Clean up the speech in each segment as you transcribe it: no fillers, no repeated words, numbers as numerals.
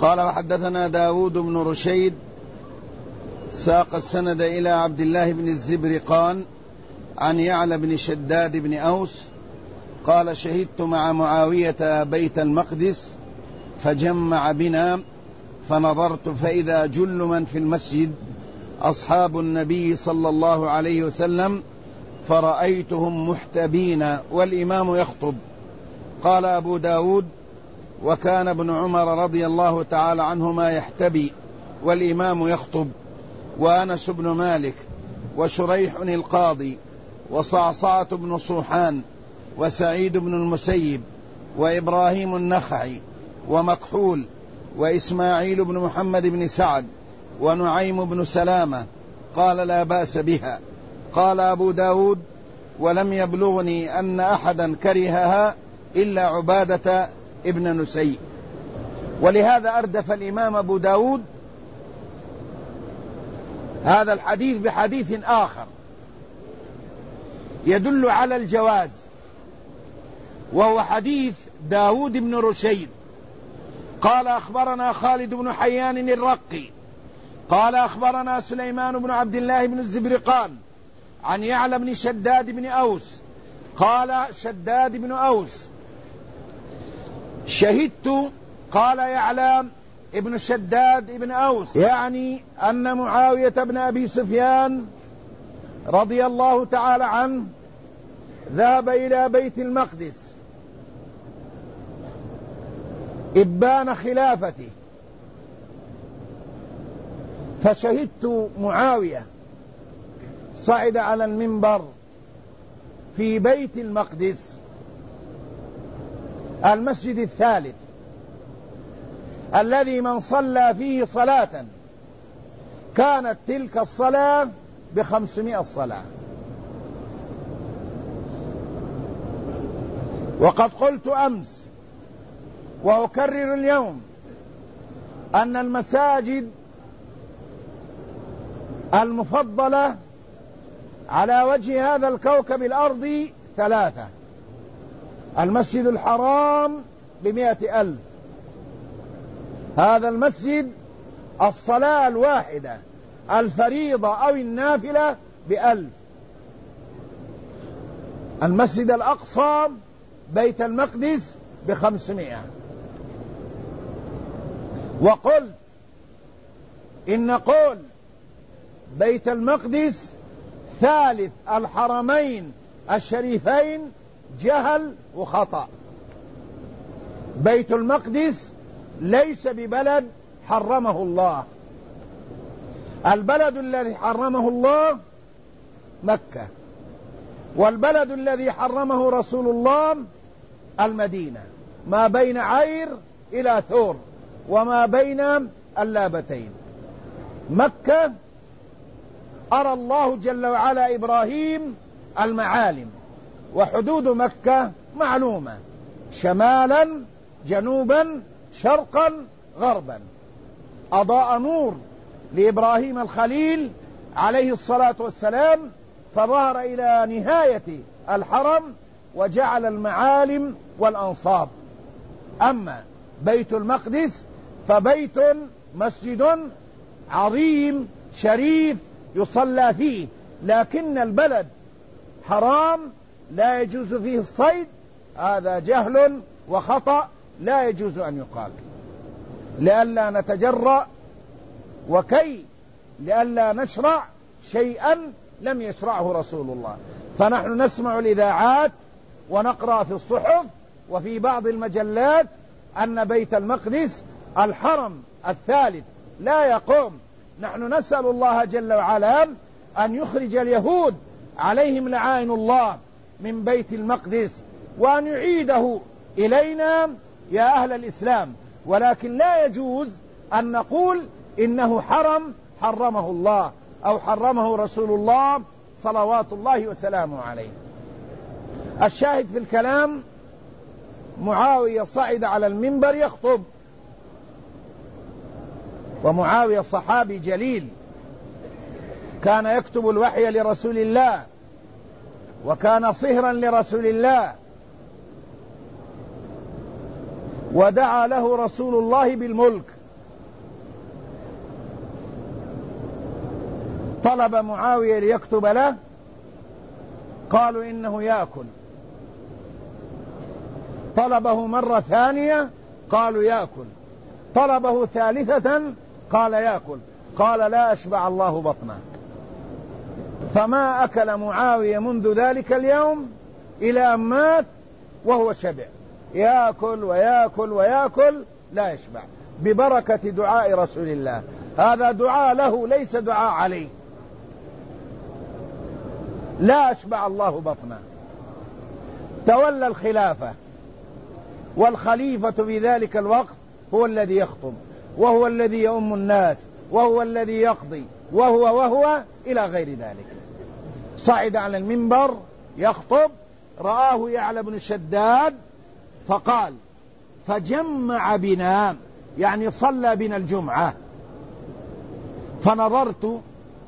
قال وحدثنا داود بن رشيد ساق السند إلى عبد الله بن الزبرقان عن يعلى بن شداد بن أوس قال شهدت مع معاوية بيت المقدس فجمع بنا فنظرت فإذا جل من في المسجد أصحاب النبي صلى الله عليه وسلم فرأيتهم محتبين والإمام يخطب. قال أبو داود وكان ابن عمر رضي الله تعالى عنهما يحتبي والإمام يخطب، وأنس بن مالك وشريح القاضي وصعصعة بن صوحان وسعيد بن المسيب وإبراهيم النخعي ومكحول وإسماعيل بن محمد بن سعد ونعيم بن سلامة قال لا بأس بها. قال أبو داود ولم يبلغني أن أحدا كرهها إلا عبادة ابن نسي. ولهذا أردف الإمام أبو داود هذا الحديث بحديث آخر يدل على الجواز، وهو حديث داود بن رشيد قال أخبرنا خالد بن حيان الرقي قال أخبرنا سليمان بن عبد الله بن الزبرقان عن يعلى بن شداد بن أوس قال شداد بن أوس شهدت، قال يعلى ابن شداد بن أوس يعني أن معاوية بن أبي سفيان رضي الله تعالى عنه ذهب إلى بيت المقدس إبان خلافته، فشهدت معاوية صعد على المنبر في بيت المقدس المسجد الثالث الذي من صلى فيه صلاة كانت تلك الصلاة ب500 صلاة. وقد قلت أمس وأكرر اليوم أن المساجد المفضلة على وجه هذا الكوكب الأرضي 3: المسجد الحرام ب100,000، هذا المسجد الصلاة الواحدة الفريضة أو النافلة ب1,000، المسجد الأقصى بيت المقدس ب500. وقلت إن قول بيت المقدس ثالث الحرمين الشريفين جهل وخطأ. بيت المقدس ليس ببلد حرمه الله، البلد الذي حرمه الله مكة، والبلد الذي حرمه رسول الله المدينة، ما بين عير إلى ثور وما بين اللابتين. مكة أرى الله جل وعلا إبراهيم المعالم، وحدود مكة معلومة شمالا جنوبا شرقا غربا. أضاء نور لإبراهيم الخليل عليه الصلاة والسلام فظهر إلى نهاية الحرم وجعل المعالم والأنصاب. أما بيت المقدس فبيت مسجد عظيم شريف يصلى فيه، لكن البلد حرام لا يجوز فيه الصيد، هذا جهل وخطأ لا يجوز أن يقال، لئلا نتجرأ وكي لئلا نشرع شيئا لم يشرعه رسول الله. فنحن نسمع الإذاعات ونقرأ في الصحف وفي بعض المجلات أن بيت المقدس الحرم الثالث لا يقوم. نحن نسأل الله جل وعلا أن يخرج اليهود عليهم لعائن الله من بيت المقدس وأن يعيده إلينا يا أهل الإسلام، ولكن لا يجوز أن نقول إنه حرم حرمه الله أو حرمه رسول الله صلوات الله وسلامه عليه. الشاهد في الكلام معاوية صعد على المنبر يخطب، ومعاوية صحابي جليل كان يكتب الوحي لرسول الله وكان صهرا لرسول الله، ودعا له رسول الله بالملك طلب معاوية ليكتب له، قالوا إنه يأكل. طلبه مرة ثانية، قالوا يأكل. طلبه ثالثة، قال يأكل. قال لا أشبع الله بطنه. فما أكل معاوية منذ ذلك اليوم إلى أن مات وهو شبع، يأكل ويأكل ويأكل لا يشبع، ببركة دعاء رسول الله. هذا دعاء له ليس دعاء عليه. لا أشبع الله بطنه. تولى الخلافة، والخليفة في ذلك الوقت هو الذي يخطب، وهو الذي يؤم الناس، وهو الذي يقضي، وهو إلى غير ذلك. صعد على المنبر يخطب، رآه يعلى بن شداد فقال: فجمع بنا، يعني صلى بنا الجمعة. فنظرت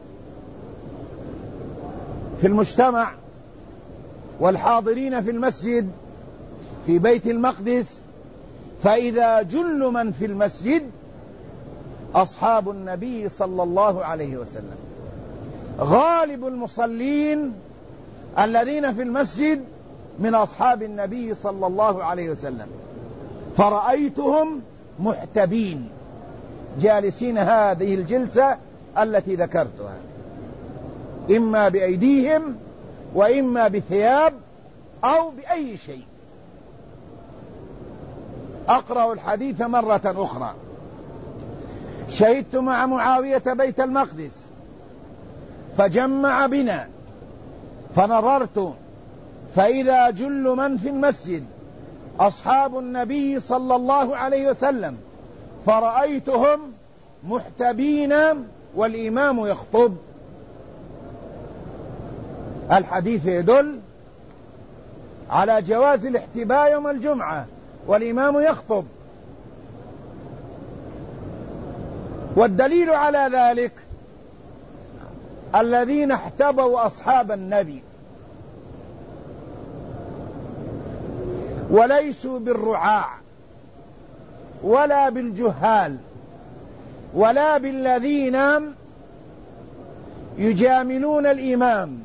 في المجتمع والحاضرين في المسجد في بيت المقدس، فإذا جل من في المسجد أصحاب النبي صلى الله عليه وسلم. غالب المصلين الذين في المسجد من أصحاب النبي صلى الله عليه وسلم، فرأيتهم محتبين جالسين هذه الجلسة التي ذكرتها، إما بأيديهم وإما بثياب أو بأي شيء. أقرأ الحديث مرة أخرى: شهدت مع معاوية بيت المقدس فجمع بنا، فنظرت فإذا جل من في المسجد أصحاب النبي صلى الله عليه وسلم، فرأيتهم محتبين والإمام يخطب. الحديث يدل على جواز الاحتباء يوم الجمعة والإمام يخطب. والدليل على ذلك الذين احتبوا أصحاب النبي وليسوا بالرعاع ولا بالجهال ولا بالذين يجاملون الإمام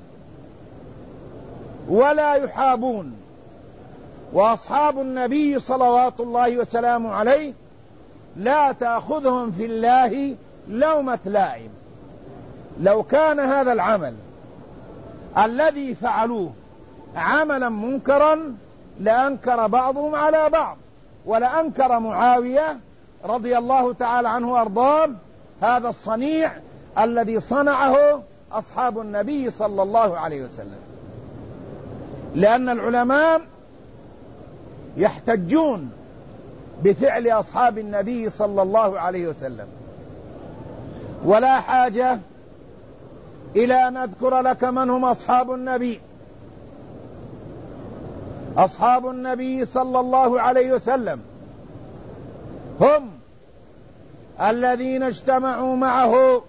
ولا يحابون. وأصحاب النبي صلوات الله وسلامه عليه لا تأخذهم في الله لومة لائم. لو كان هذا العمل الذي فعلوه عملا منكرا لأنكر بعضهم على بعض، ولأنكر معاوية رضي الله تعالى عنه وأرضاه هذا الصنيع الذي صنعه أصحاب النبي صلى الله عليه وسلم. لأن العلماء يحتجون بفعل أصحاب النبي صلى الله عليه وسلم، ولا حاجة إلى أن أذكر لك من هم أصحاب النبي. أصحاب النبي صلى الله عليه وسلم هم الذين اجتمعوا معه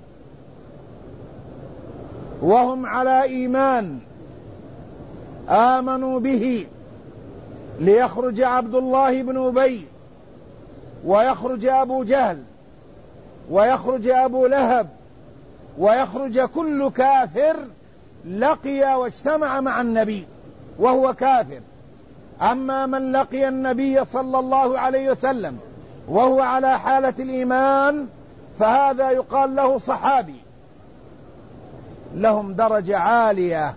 وهم على إيمان، آمنوا به، ليخرج عبد الله بن أبي ويخرج أبو جهل ويخرج أبو لهب ويخرج كل كافر لقي واجتمع مع النبي وهو كافر. أما من لقي النبي صلى الله عليه وسلم وهو على حالة الإيمان فهذا يقال له صحابي. لهم درجة عالية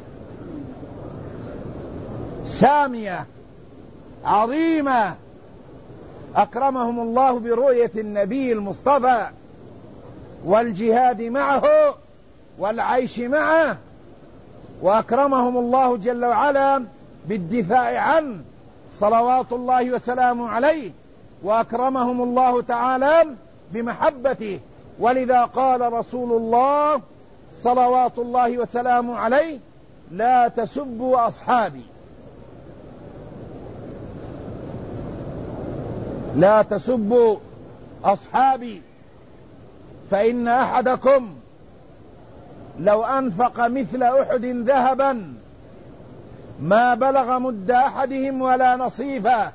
سامية عظيمة، أكرمهم الله برؤية النبي المصطفى والجهاد معه والعيش معه، وأكرمهم الله جل وعلا بالدفاع عنه صلوات الله وسلامه عليه، وأكرمهم الله تعالى بمحبته. ولذا قال رسول الله صلوات الله وسلامه عليه: لا تسبوا أصحابي، لا تسبوا أصحابي، فإن أحدكم لو أنفق مثل أحد ذهبا ما بلغ مد أحدهم ولا نصيفا.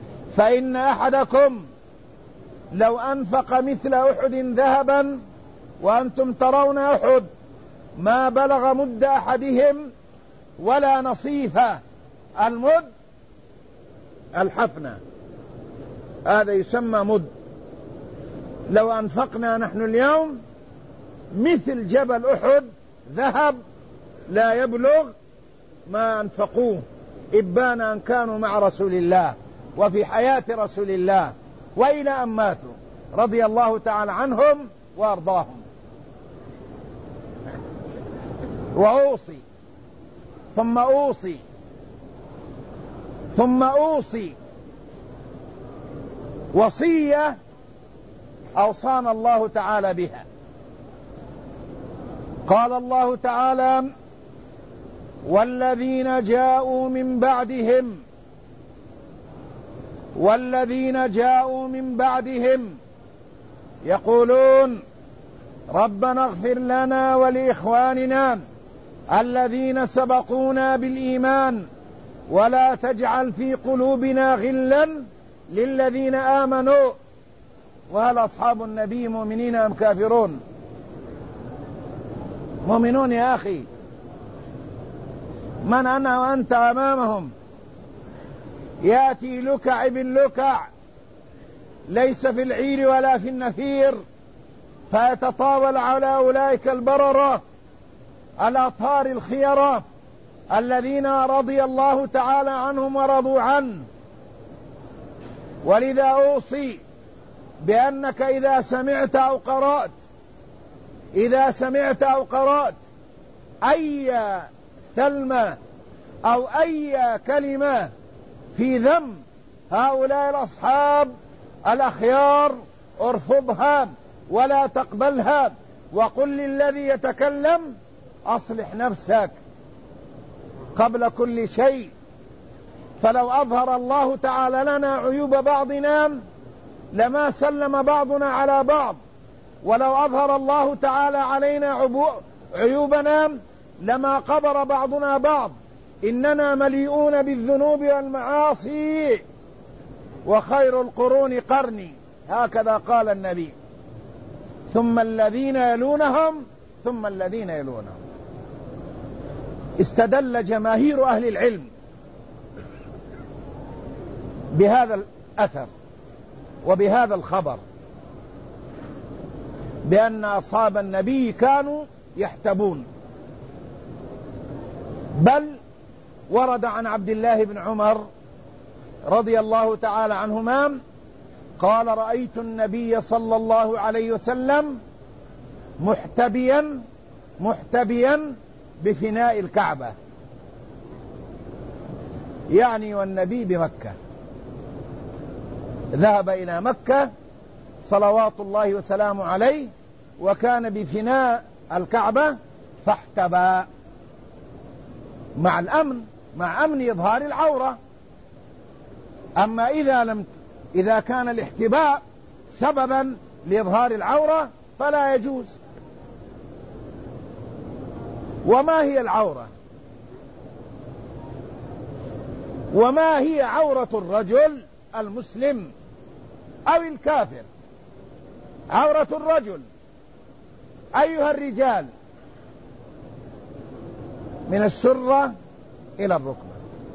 فإن أحدكم لو أنفق مثل أحد ذهبا وأنتم ترون أحد ما بلغ مد أحدهم ولا نصيفه. المد الحفنة، هذا يسمى مد. لو أنفقنا نحن اليوم مثل جبل أحد ذهب لا يبلغ ما أنفقوه، إبان أن كانوا مع رسول الله وفي حياة رسول الله وإلى أن ماتوا رضي الله تعالى عنهم وأرضاهم. وأوصي ثم أوصي ثم أوصي وصية أوصانا الله تعالى بها. قال الله تعالى: والذين جاءوا من بعدهم يقولون ربنا اغفر لنا ولإخواننا الذين سبقونا بالإيمان ولا تجعل في قلوبنا غلا للذين آمنوا. وهل أصحاب النبي مؤمنين أم كافرون؟ مؤمنون يا أخي. من أنا وأنت أمامهم؟ يأتي لكع ابن لكع ليس في العير ولا في النفير، فيتطاول على أولئك البررة الأطهار الخيرة الذين رضي الله تعالى عنهم ورضوا عنه. ولذا أوصي بأنك إذا سمعت أو قرأت أي كلمة أو أي كلمة في ذم هؤلاء الأصحاب الأخيار ارفضها ولا تقبلها، وقل للذي يتكلم أصلح نفسك قبل كل شيء. فلو أظهر الله تعالى لنا عيوب بعضنا لما سلم بعضنا على بعض، ولو أظهر الله تعالى علينا عيوبنا لما قبر بعضنا بعض. إننا مليئون بالذنوب والمعاصي، وخير القرون قرني، هكذا قال النبي، ثم الذين يلونهم ثم الذين يلونهم. استدل جماهير أهل العلم بهذا الأثر وبهذا الخبر بأن أصحاب النبي كانوا يحتبون. بل ورد عن عبد الله بن عمر رضي الله تعالى عنهما قال: رأيت النبي صلى الله عليه وسلم محتبيا بفناء الكعبة، يعني والنبي بمكة، ذهب إلى مكة صلوات الله وسلامه عليه وكان بفناء الكعبة فاحتبى مع أمن إظهار العورة. أما إذا كان الاحتباء سببا لإظهار العورة فلا يجوز. وما هي العورة؟ وما هي عورة الرجل المسلم أو الكافر؟ عورة الرجل أيها الرجال من السرة إلى الركبة،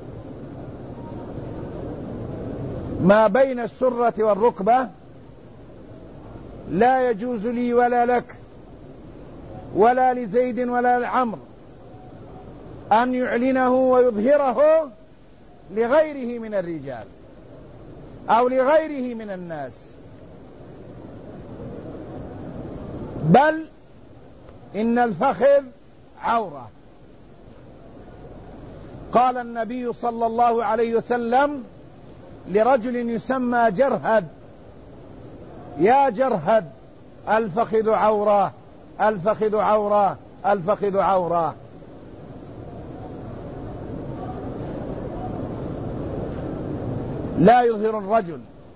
ما بين السرة والركبة لا يجوز لي ولا لك ولا لزيد ولا لعمر أن يعلنه ويظهره لغيره من الرجال أو لغيره من الناس، بل إن الفخذ عورة. قال النبي صلى الله عليه وسلم لرجل يسمى جرهد: يا جرهد، الفخذ عورة، الفخذ عورة، الفخذ عورة. لا يظهر الرجل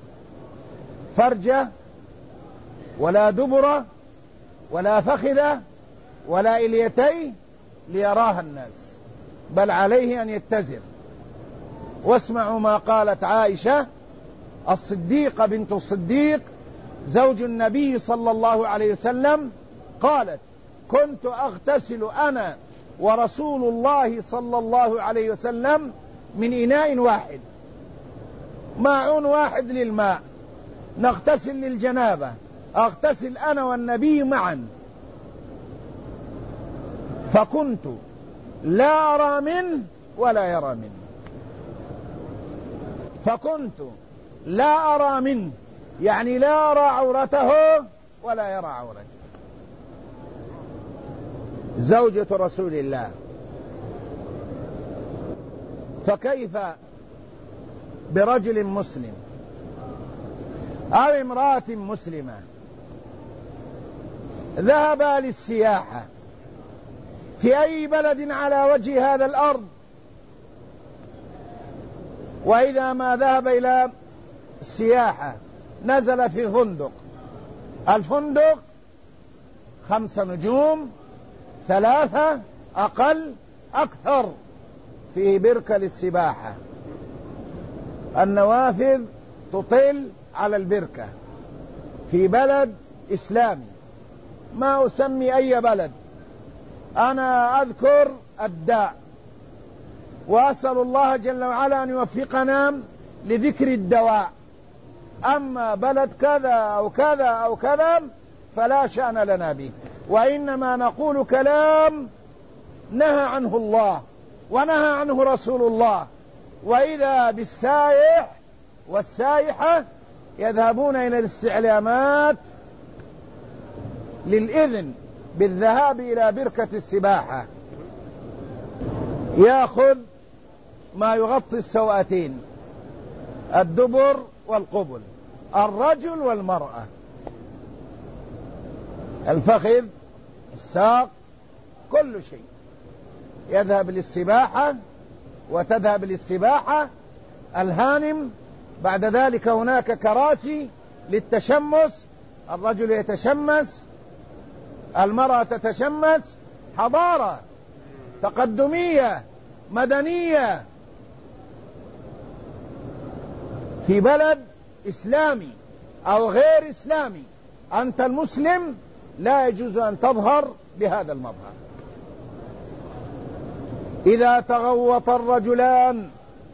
فرجه ولا دبره ولا فخذه ولا إليتيه ليراها الناس، بل عليه أن يتزر. واسمعوا ما قالت عائشة الصديقة بنت الصديق زوج النبي صلى الله عليه وسلم قالت: كنت أغتسل أنا ورسول الله صلى الله عليه وسلم من إناء واحد، ماعون واحد للماء، نغتسل للجنابة، أغتسل أنا والنبي معا، فكنت لا أرى منه ولا يرى منه، فكنت لا أرى منه يعني لا أرى عورته ولا يرى عورته. زوجة رسول الله، فكيف برجل مسلم أو امرأة مسلمة ذهبا للسياحة في أي بلد على وجه هذا الأرض، وإذا ما ذهب إلى السياحة نزل في فندق، الفندق 5 نجوم 3 أقل أكثر، فيه بركة للسباحة، النوافذ تطل على البركة، في بلد إسلامي، ما أسمي أي بلد، أنا أذكر الداء وأسأل الله جل وعلا أن يوفقنا لذكر الدواء، أما بلد كذا أو كذا أو كذا فلا شأن لنا به، وإنما نقول كلام نهى عنه الله ونهى عنه رسول الله. وإذا بالسائح والسائحة يذهبون إلى الاستعلامات للإذن بالذهاب إلى بركة السباحة، يأخذ ما يغطي السوأتين، الدبر والقبل، الرجل والمرأة، الفخذ، الساق، كل شيء، يذهب للسباحة وتذهب للسباحة الهانم. بعد ذلك هناك كراسي للتشمس، الرجل يتشمس، المرأة تتشمس، حضارة تقدمية مدنية في بلد إسلامي أو غير إسلامي. أنت المسلم لا يجوز أن تظهر بهذا المظهر. إذا تغوط الرجلان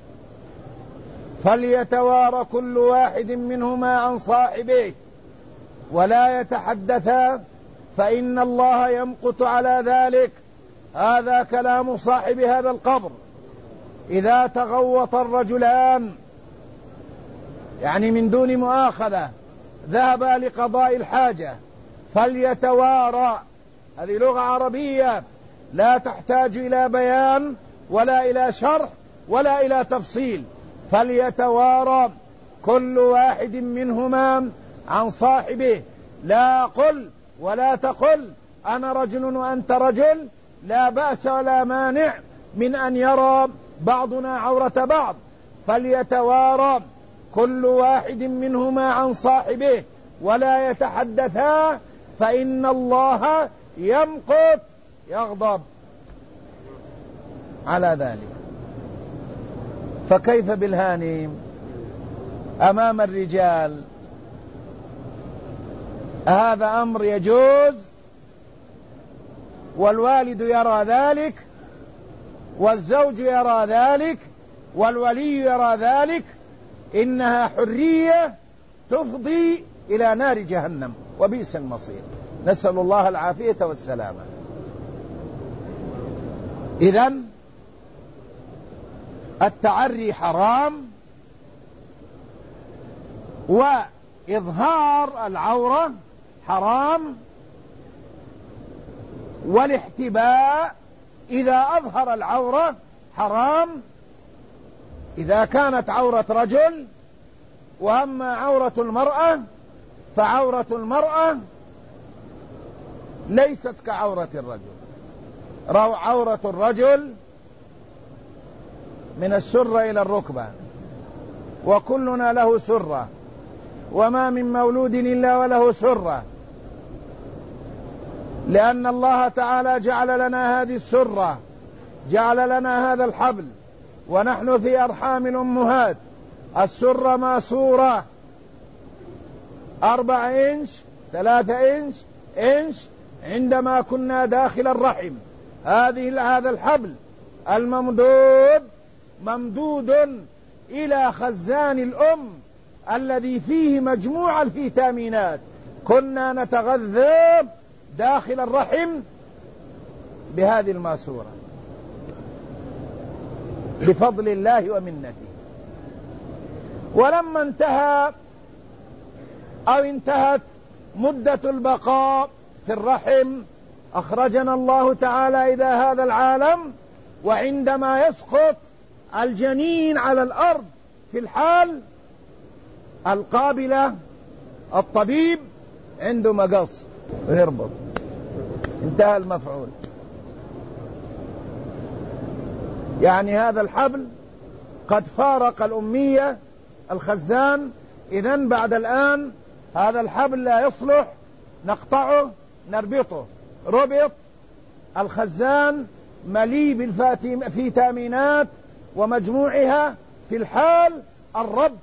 فليتوارى كل واحد منهما عن صاحبه ولا يتحدثا فإن الله يمقت على ذلك. هذا كلام صاحب هذا القبر. إذا تغوط الرجلان يعني من دون مؤاخذة ذهبا لقضاء الحاجة فليتوارى، هذه لغة عربية لا تحتاج إلى بيان ولا إلى شرح ولا إلى تفصيل. فليتوارى كل واحد منهما عن صاحبه، لا قل ولا تقل أنا رجل وأنت رجل، لا بأس ولا مانع من أن يرى بعضنا عورة بعض. فليتوارى كل واحد منهما عن صاحبه ولا يتحدثا فإن الله يمقت يغضب على ذلك. فكيف بالهانم أمام الرجال؟ هذا أمر يجوز، والوالد يرى ذلك والزوج يرى ذلك والولي يرى ذلك. إنها حرية تفضي إلى نار جهنم وبئس المصير، نسأل الله العافية والسلامة. إذن التعري حرام، وإظهار العورة حرام، والاحتباء إذا أظهر العورة حرام إذا كانت عورة رجل. وأما عورة المرأة فعورة المرأة ليست كعورة الرجل. عورة الرجل من السرة إلى الركبة، وكلنا له سرة، وما من مولود إلا وله سرة، لأن الله تعالى جعل لنا هذه السرة، جعل لنا هذا الحبل، ونحن في أرحام الأمهات. السرة ماسورة 4 إنش 3 إنش عندما كنا داخل الرحم هذا الحبل الممدود ممدود إلى خزان الأم الذي فيه مجموع الفيتامينات. كنا نتغذى داخل الرحم بهذه الماسورة بفضل الله ومنته. ولما انتهت مدة البقاء في الرحم أخرجنا الله تعالى إلى هذا العالم. وعندما يسقط الجنين على الأرض في الحال القابلة الطبيب عنده مقص ويربط، انتهى المفعول. يعني هذا الحبل قد فارق الأمية الخزان، إذن بعد الآن هذا الحبل لا يصلح نقطعه نربطه. ربط الخزان مليء بالفيتامينات ومجموعها في الحال الرب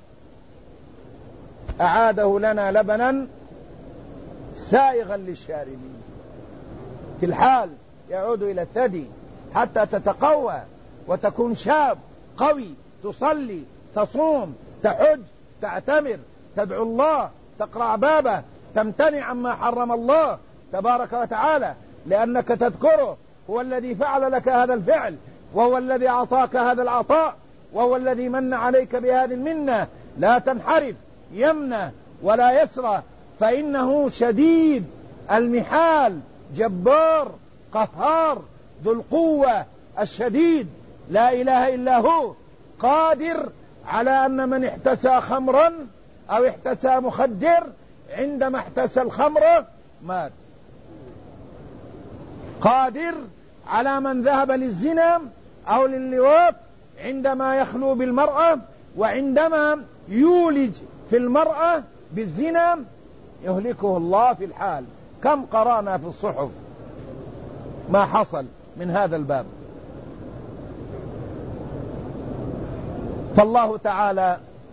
أعاده لنا لبنا سائغا للشاربين. في الحال يعود إلى الثدي حتى تتقوى وتكون شاب قوي، تصلي، تصوم، تحج، تعتمر، تدعو الله، تقرأ بابه، تمتنع عما حرم الله تبارك وتعالى، لأنك تذكره. هو الذي فعل لك هذا الفعل، وهو الذي أعطاك هذا العطاء، وهو الذي من عليك بهذه المنة. لا تنحرف يمنة ولا يسرى، فإنه شديد المحال، جبار قهار، ذو القوة الشديد، لا إله إلا هو، قادر على أن من احتسى خمرا أو احتسى مخدر عندما احتسى الخمر مات. قادر على من ذهب للزنا أو لللواط عندما يخلو بالمرأة، وعندما يولج في المرأة بالزنا يهلكه الله في الحال. كم قرأنا في الصحف ما حصل من هذا الباب. فالله تعالى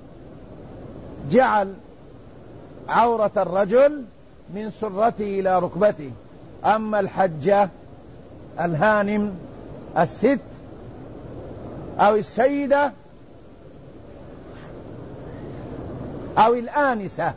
جعل عورة الرجل من سرته إلى ركبته. أما الحجة الهانم الست أو السيدة أو الآنسة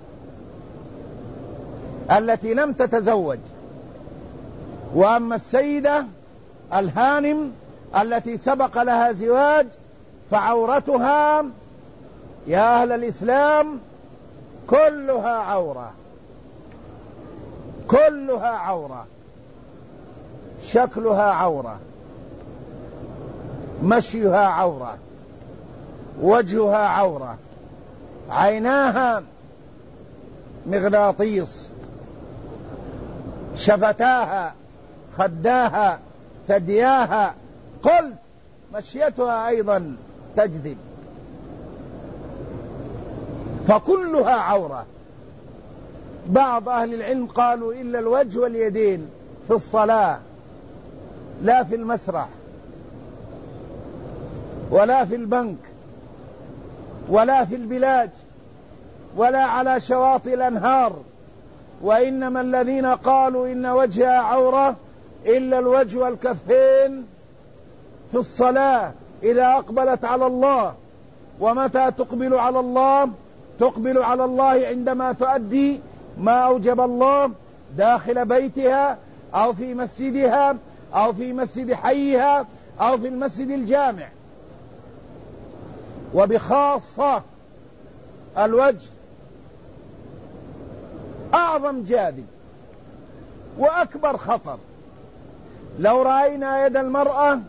التي لم تتزوج، وأما السيدة الهانم التي سبق لها زواج فعورتها يا أهل الإسلام كلها عورة، كلها عورة، شكلها عورة، مشيها عورة، وجهها عورة، عيناها مغناطيس، شفتاها، خداها، ثدياها، قلت مشيتها أيضا تجذب، فكلها عورة. بعض أهل العلم قالوا إلا الوجه واليدين في الصلاة، لا في المسرح ولا في البنك ولا في البلاد ولا على شواطئ الأنهار. وإنما الذين قالوا إن وجهها عورة إلا الوجه والكفين في الصلاة إذا أقبلت على الله. ومتى تقبل على الله؟ تقبل على الله عندما تؤدي ما أوجب الله داخل بيتها أو في مسجدها أو في مسجد حيها أو في المسجد الجامع. وبخاصة الوجه أعظم جاذب وأكبر خطر. لو رأينا يد المرأة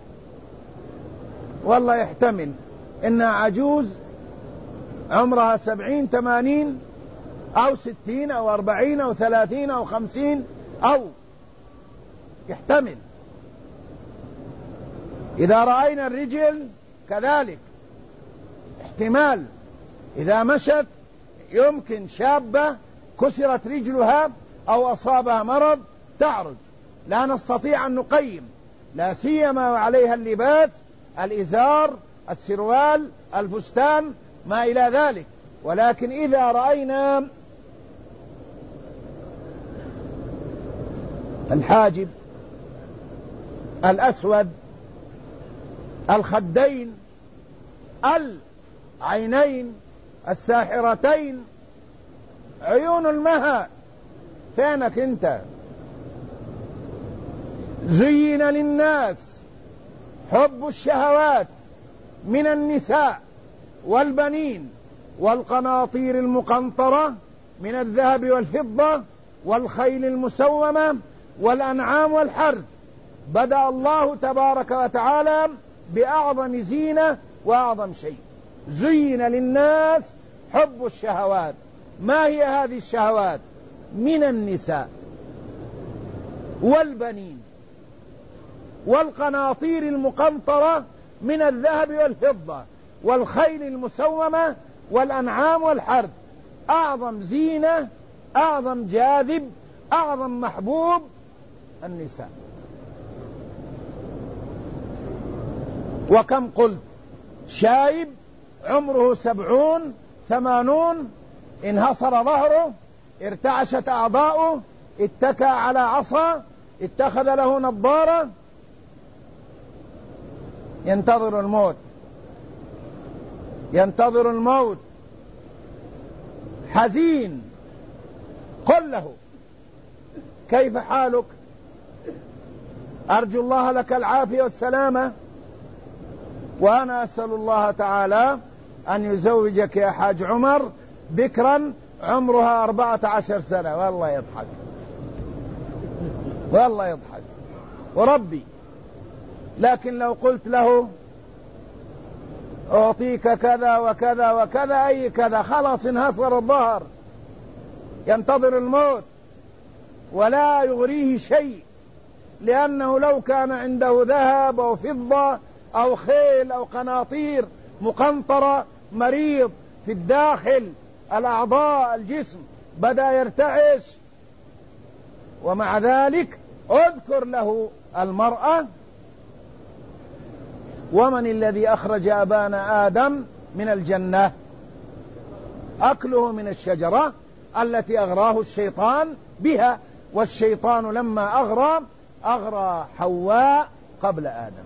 والله يحتمل إنها عجوز عمرها 70 80 أو 60 أو 40 أو 30 أو 50 أو يحتمل. إذا رأينا الرجل كذلك احتمال، إذا مشت يمكن شابة كسرت رجلها أو أصابها مرض تعرج. لا نستطيع أن نقيم، لا سيما وعليها اللباس، الإزار، السروال، الفستان، ما إلى ذلك. ولكن إذا رأينا الحاجب، الأسود، الخدين، العينين الساحرتين، عيون المها. فينك انت؟ زين للناس حب الشهوات من النساء والبنين والقناطير المقنطرة من الذهب والفضة والخيل المسومة والأنعام والحرث. بدأ الله تبارك وتعالى بأعظم زينة وأعظم شيء. زين للناس حب الشهوات. ما هي هذه الشهوات؟ من النساء والبنين والقناطير المقنطرة من الذهب والفضة والخيل المسومة والأنعام والحرث. أعظم زينة، أعظم جاذب، أعظم محبوب النساء. وكم قلت شايب عمره 70 80 انهصر ظهره، ارتعشت أعضاؤه، اتكى على عصا، اتخذ له نظارة، ينتظر الموت، ينتظر الموت، حزين. قل له كيف حالك؟ أرجو الله لك العافية والسلامة، وأنا أسأل الله تعالى أن يزوجك يا حاج عمر بكرا عمرها 14 سنة. والله يضحك، والله يضحك وربي. لكن لو قلت له أعطيك كذا وكذا وكذا، أي كذا، خلاص انهصر الظهر، ينتظر الموت ولا يغريه شيء، لأنه لو كان عنده ذهب أو فضة أو خيل أو قناطير مقنطرة، مريض في الداخل الأعضاء الجسم بدأ يرتعش. ومع ذلك اذكر له المرأة. ومن الذي أخرج أبانا آدم من الجنة؟ أكله من الشجرة التي أغراه الشيطان بها، والشيطان لما أغرى حواء قبل آدم.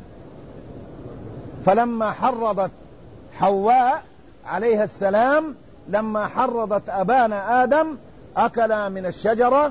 فلما حرضت حواء عليها السلام، لما حرضت أبانا آدم، أكلا من الشجرة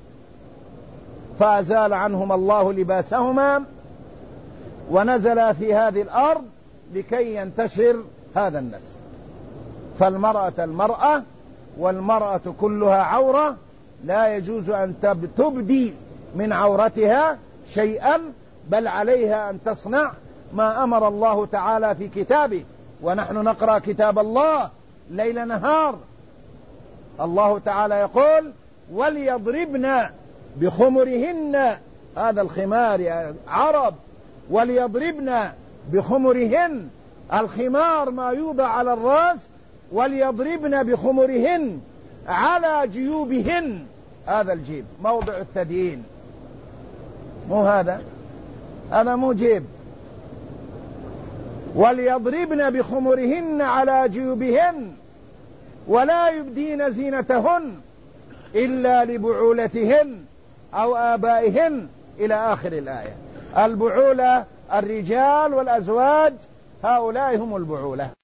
فأزال عنهما الله لباسهما ونزلا في هذه الأرض لكي ينتشر هذا النسل. فالمرأة المرأة، والمرأة كلها عورة، لا يجوز أن تبدي من عورتها شيئا، بل عليها أن تصنع ما أمر الله تعالى في كتابه. ونحن نقرأ كتاب الله ليل نهار. الله تعالى يقول وليضربن بخمرهن، هذا الخمار يا عرب، وليضربن بخمرهن، الخمار ما يوضع على الرأس، وليضربن بخمرهن على جيوبهن، هذا الجيب موضع الثديين، مو هذا مو جيب. وليضربن بخمرهن على جيوبهن ولا يبدين زينتهن إلا لبعولتهن أو آبائهن إلى آخر الآية. البعولة الرجال والأزواج، هؤلاء هم البعولة.